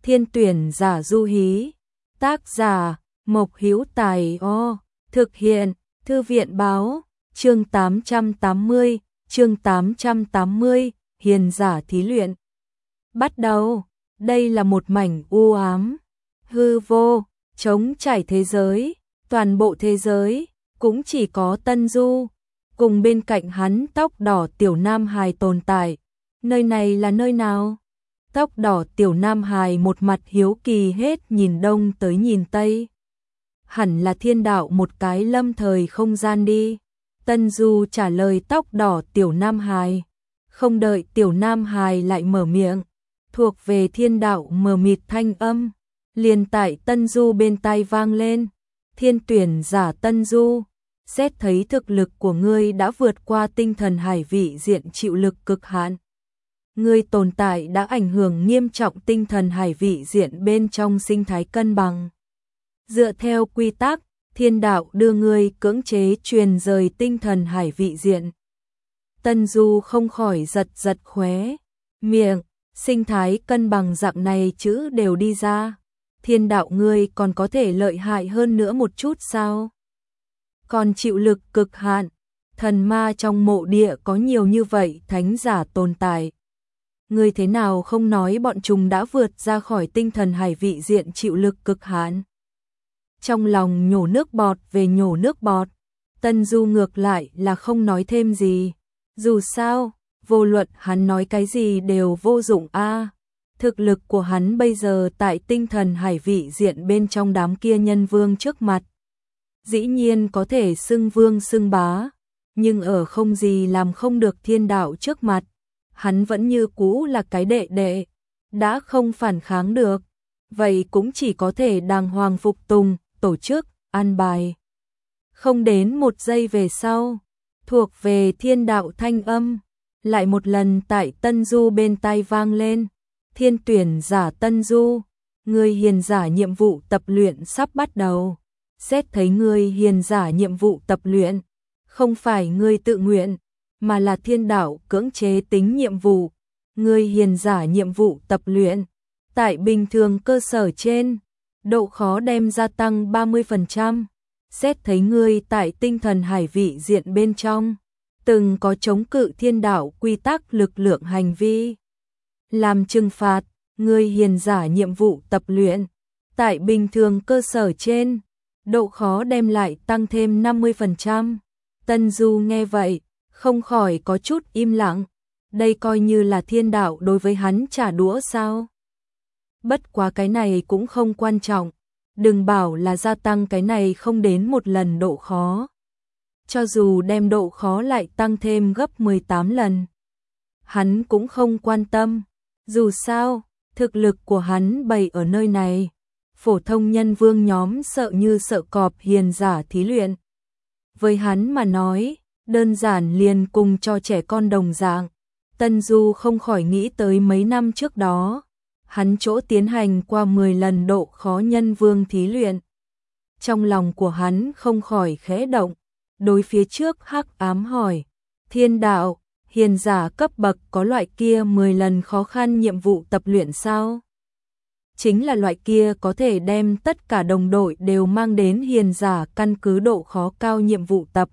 Thiên tuyển giả du hí. Tác giả Mộc Hữu Tài. Thực hiện Thư viện báo. Chương 880, chương 880, hiền giả thí luyện. Bắt đầu, đây là một mảnh u ám, hư vô, trống trải thế giới, toàn bộ thế giới, cũng chỉ có Tân Du, cùng bên cạnh hắn tóc đỏ tiểu nam hài tồn tại. Nơi này là nơi nào? Tóc đỏ tiểu nam hài một mặt hiếu kỳ hết nhìn đông tới nhìn tây. Hẳn là thiên đạo một cái lâm thời không gian đi. Tân Du trả lời tóc đỏ tiểu nam hài. Không đợi tiểu nam hài lại mở miệng, thuộc về thiên đạo mờ mịt thanh âm, liền tại Tân Du bên tai vang lên. Thiên tuyển giả Tân Du, xét thấy thực lực của ngươi đã vượt qua tinh thần hải vị diện chịu lực cực hạn. Ngươi tồn tại đã ảnh hưởng nghiêm trọng tinh thần hải vị diện bên trong sinh thái cân bằng. Dựa theo quy tắc, thiên đạo đưa ngươi cưỡng chế truyền rời tinh thần hải vị diện. Tân Du không khỏi giật giật khóe miệng, sinh thái cân bằng dạng này chữ đều đi ra. Thiên đạo ngươi còn có thể lợi hại hơn nữa một chút sao? Còn chịu lực cực hạn, thần ma trong mộ địa có nhiều như vậy thánh giả tồn tại. Ngươi thế nào không nói bọn chúng đã vượt ra khỏi tinh thần hải vị diện chịu lực cực hạn? Trong lòng nhổ nước bọt về nhổ nước bọt, Tân Du ngược lại là không nói thêm gì. Dù sao, vô luận hắn nói cái gì đều vô dụng a. Thực lực của hắn bây giờ tại tinh thần hải vị diện bên trong đám kia nhân vương trước mặt, dĩ nhiên có thể xưng vương xưng bá, nhưng ở không gì làm không được thiên đạo trước mặt, hắn vẫn như cũ là cái đệ đệ, đã không phản kháng được, vậy cũng chỉ có thể đàng hoàng phục tùng, tổ chức, an bài. Không đến một giây về sau, thuộc về thiên đạo thanh âm, lại một lần tại Tân Du bên tai vang lên. Thiên tuyển giả Tân Du, ngươi hiền giả nhiệm vụ tập luyện sắp bắt đầu. Xét thấy ngươi hiền giả nhiệm vụ tập luyện, không phải ngươi tự nguyện, mà là thiên đạo cưỡng chế tính nhiệm vụ. Ngươi hiền giả nhiệm vụ tập luyện, tại bình thường cơ sở trên, độ khó đem gia tăng 30%. Xét thấy ngươi tại tinh thần hải vị diện bên trong, từng có chống cự thiên đạo quy tắc lực lượng hành vi. Làm trừng phạt, ngươi hiền giả nhiệm vụ tập luyện, tại bình thường cơ sở trên, độ khó đem lại tăng thêm 50%. Tân Du nghe vậy, không khỏi có chút im lặng, đây coi như là thiên đạo đối với hắn trả đũa sao? Bất quá cái này cũng không quan trọng, đừng bảo là gia tăng cái này không đến một lần độ khó. Cho dù đem độ khó lại tăng thêm gấp 18 lần, hắn cũng không quan tâm. Dù sao, thực lực của hắn bày ở nơi này, phổ thông nhân vương nhóm sợ như sợ cọp hiền giả thí luyện. Với hắn mà nói, đơn giản liền cùng cho trẻ con đồng dạng. Tân Du không khỏi nghĩ tới mấy năm trước đó, hắn chỗ tiến hành qua 10 lần độ khó nhân vương thí luyện. Trong lòng của hắn không khỏi khẽ động, đối phía trước hắc ám hỏi, thiên đạo, hiền giả cấp bậc có loại kia 10 lần khó khăn nhiệm vụ tập luyện sao? Chính là loại kia có thể đem tất cả đồng đội đều mang đến hiền giả căn cứ độ khó cao nhiệm vụ tập.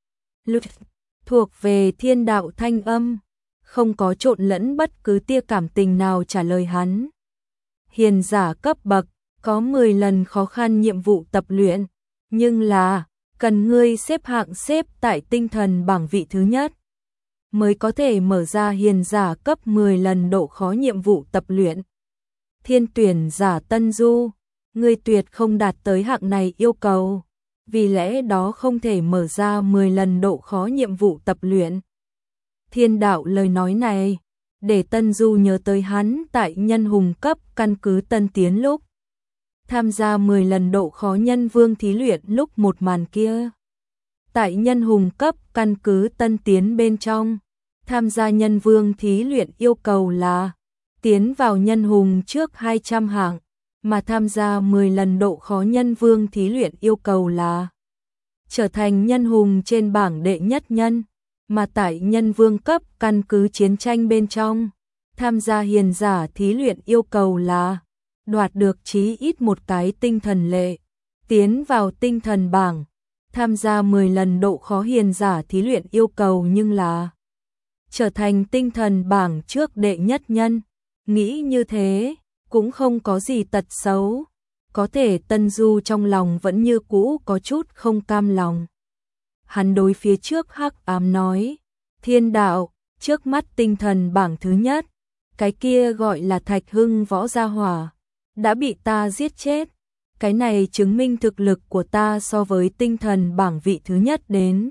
Thuộc về thiên đạo thanh âm, không có trộn lẫn bất cứ tia cảm tình nào trả lời hắn. Hiền giả cấp bậc có 10 lần khó khăn nhiệm vụ tập luyện, nhưng là cần ngươi xếp hạng xếp tại tinh thần bảng vị thứ nhất, mới có thể mở ra hiền giả cấp 10 lần độ khó nhiệm vụ tập luyện. Thiên tuyển giả Tân Du, ngươi tuyệt không đạt tới hạng này yêu cầu, vì lẽ đó không thể mở ra 10 lần độ khó nhiệm vụ tập luyện. Thiên đạo lời nói này, để Tân Du nhớ tới hắn tại nhân hùng cấp căn cứ Tân Tiến lúc tham gia 10 lần độ khó nhân vương thí luyện lúc một màn kia. Tại nhân hùng cấp căn cứ Tân Tiến bên trong, tham gia nhân vương thí luyện yêu cầu là tiến vào nhân hùng trước 200 hạng, mà tham gia 10 lần độ khó nhân vương thí luyện yêu cầu là trở thành nhân hùng trên bảng đệ nhất nhân, mà tại nhân vương cấp căn cứ chiến tranh bên trong, tham gia hiền giả thí luyện yêu cầu là đoạt được chí ít một cái tinh thần lệ, tiến vào tinh thần bảng, tham gia 10 lần độ khó hiền giả thí luyện yêu cầu nhưng là trở thành tinh thần bảng trước đệ nhất nhân. Nghĩ như thế, cũng không có gì tật xấu. Có thể Tân Du trong lòng vẫn như cũ có chút không cam lòng. Hắn đối phía trước hắc ám nói, Thiên đạo, trước mắt tinh thần bảng thứ nhất, cái kia gọi là Thạch Hưng võ gia hỏa, đã bị ta giết chết. Cái này chứng minh thực lực của ta so với tinh thần bảng vị thứ nhất đến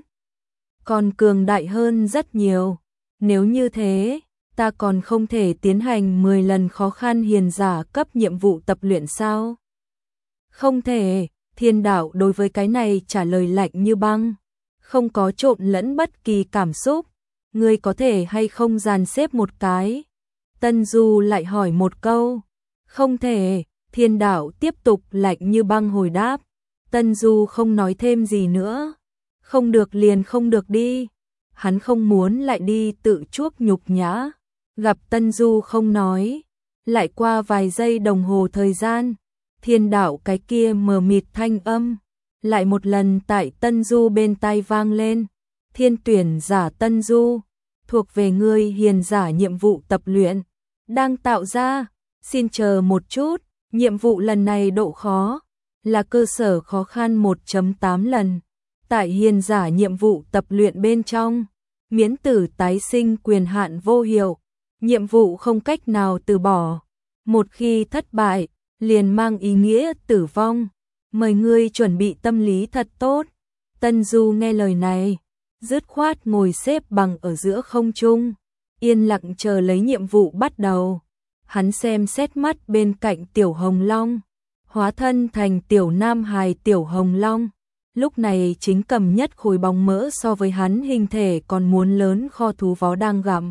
còn cường đại hơn rất nhiều. Nếu như thế, ta còn không thể tiến hành 10 lần khó khăn hiền giả cấp nhiệm vụ tập luyện sao? Không thể, Thiên đạo đối với cái này trả lời lạnh như băng, không có trộn lẫn bất kỳ cảm xúc. Ngươi có thể hay không dàn xếp một cái? Tân Du lại hỏi một câu. Không thể, Thiên đạo tiếp tục lạnh như băng hồi đáp. Tân Du không nói thêm gì nữa. Không được liền không được đi. Hắn không muốn lại đi tự chuốc nhục nhã. Gặp Tân Du không nói. Lại qua vài giây đồng hồ thời gian. Thiên đạo cái kia mờ mịt thanh âm lại một lần tại Tân Du bên tai vang lên. Thiên tuyển giả Tân Du, thuộc về ngươi hiền giả nhiệm vụ tập luyện đang tạo ra, xin chờ một chút, nhiệm vụ lần này độ khó là cơ sở khó khăn 1.8 lần. Tại hiền giả nhiệm vụ tập luyện bên trong, miễn tử tái sinh quyền hạn vô hiệu, nhiệm vụ không cách nào từ bỏ. Một khi thất bại, liền mang ý nghĩa tử vong. Mời ngươi chuẩn bị tâm lý thật tốt. Tân Du nghe lời này, dứt khoát ngồi xếp bằng ở giữa không trung, yên lặng chờ lấy nhiệm vụ bắt đầu. Hắn xem xét mắt bên cạnh Tiểu Hồng Long, hóa thân thành Tiểu Nam Hài Tiểu Hồng Long, lúc này chính cầm nhất khối bóng mỡ so với hắn hình thể còn muốn lớn kho thú vó đang gặm.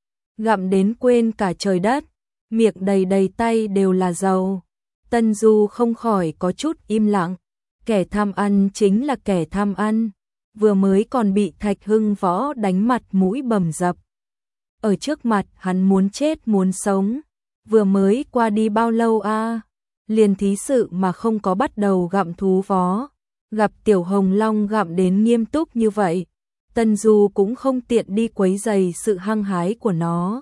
Gặm đến quên cả trời đất, miệng đầy đầy tay đều là dầu. Tân Du không khỏi có chút im lặng, kẻ tham ăn chính là kẻ tham ăn, vừa mới còn bị Thạch Hưng võ đánh mặt mũi bầm dập. Ở trước mặt hắn muốn chết muốn sống, vừa mới qua đi bao lâu a? Liền thí sự mà không có bắt đầu gặm thú vó, gặp Tiểu Hồng Long gặm đến nghiêm túc như vậy, Tân Du cũng không tiện đi quấy rầy sự hăng hái của nó.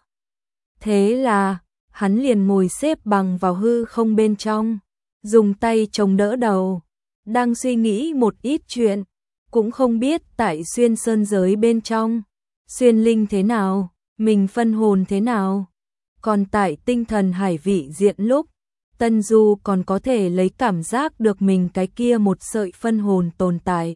Thế là hắn liền ngồi xếp bằng vào hư không bên trong, dùng tay chống đỡ đầu, đang suy nghĩ một ít chuyện, cũng không biết tại xuyên sơn giới bên trong, xuyên linh thế nào, mình phân hồn thế nào. Còn tại tinh thần hải vị diện lúc, Tân Du còn có thể lấy cảm giác được mình cái kia một sợi phân hồn tồn tại.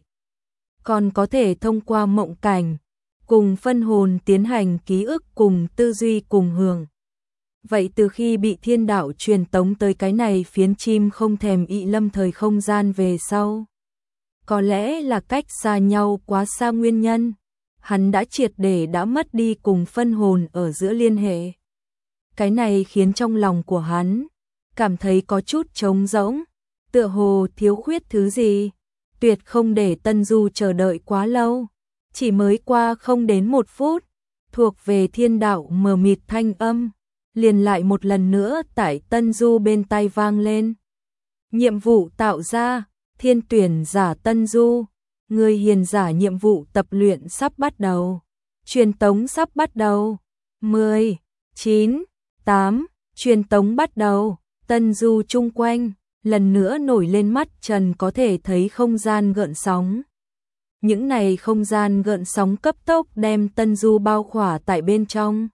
Còn có thể thông qua mộng cảnh, cùng phân hồn tiến hành ký ức cùng tư duy cùng hưởng. Vậy từ khi bị thiên đạo truyền tống tới cái này phiến chim không thèm ị lâm thời không gian về sau, có lẽ là cách xa nhau quá xa nguyên nhân, hắn đã triệt để đã mất đi cùng phân hồn ở giữa liên hệ. Cái này khiến trong lòng của hắn cảm thấy có chút trống rỗng, tựa hồ thiếu khuyết thứ gì. Tuyệt không để Tân Du chờ đợi quá lâu, chỉ mới qua không đến 1 phút, thuộc về thiên đạo mờ mịt thanh âm liền lại một lần nữa tại Tân Du bên tai vang lên. Nhiệm vụ tạo ra, thiên tuyển giả Tân Du, người hiền giả nhiệm vụ tập luyện sắp bắt đầu. Truyền tống sắp bắt đầu. 10, 9, 8, truyền tống bắt đầu. Tân Du chung quanh, lần nữa nổi lên mắt trần có thể thấy không gian gợn sóng. Những này không gian gợn sóng cấp tốc đem Tân Du bao khỏa tại bên trong.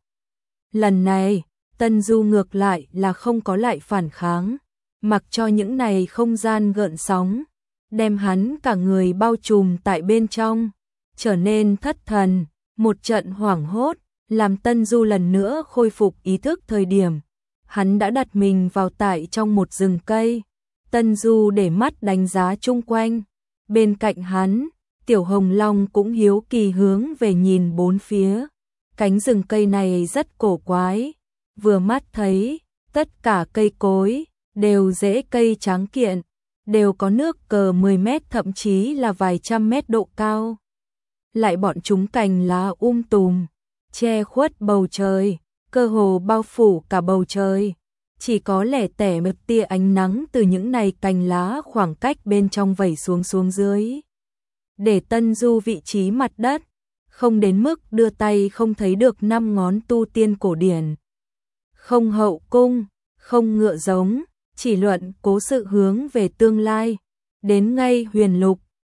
Lần này, Tân Du ngược lại là không có lại phản kháng, mặc cho những này không gian gợn sóng, đem hắn cả người bao trùm tại bên trong, trở nên thất thần, một trận hoảng hốt, làm Tân Du lần nữa khôi phục ý thức thời điểm. Hắn đã đặt mình vào tại trong một rừng cây, Tân Du để mắt đánh giá chung quanh, bên cạnh hắn, Tiểu Hồng Long cũng hiếu kỳ hướng về nhìn bốn phía, cánh rừng cây này rất cổ quái. Vừa mắt thấy, tất cả cây cối đều rễ cây tráng kiện, đều có nước cờ 10 mét thậm chí là vài trăm mét độ cao. Lại bọn chúng cành lá tùm, che khuất bầu trời, cơ hồ bao phủ cả bầu trời. chỉ có lẻ tẻ một tia ánh nắng từ những này cành lá khoảng cách bên trong vẩy xuống dưới. Để Tân Du vị trí mặt đất, không đến mức đưa tay không thấy được 5 ngón tu tiên cổ điển. Không hậu cung, không ngựa giống, chỉ luận cố sự hướng về tương lai, đến ngay huyền lục,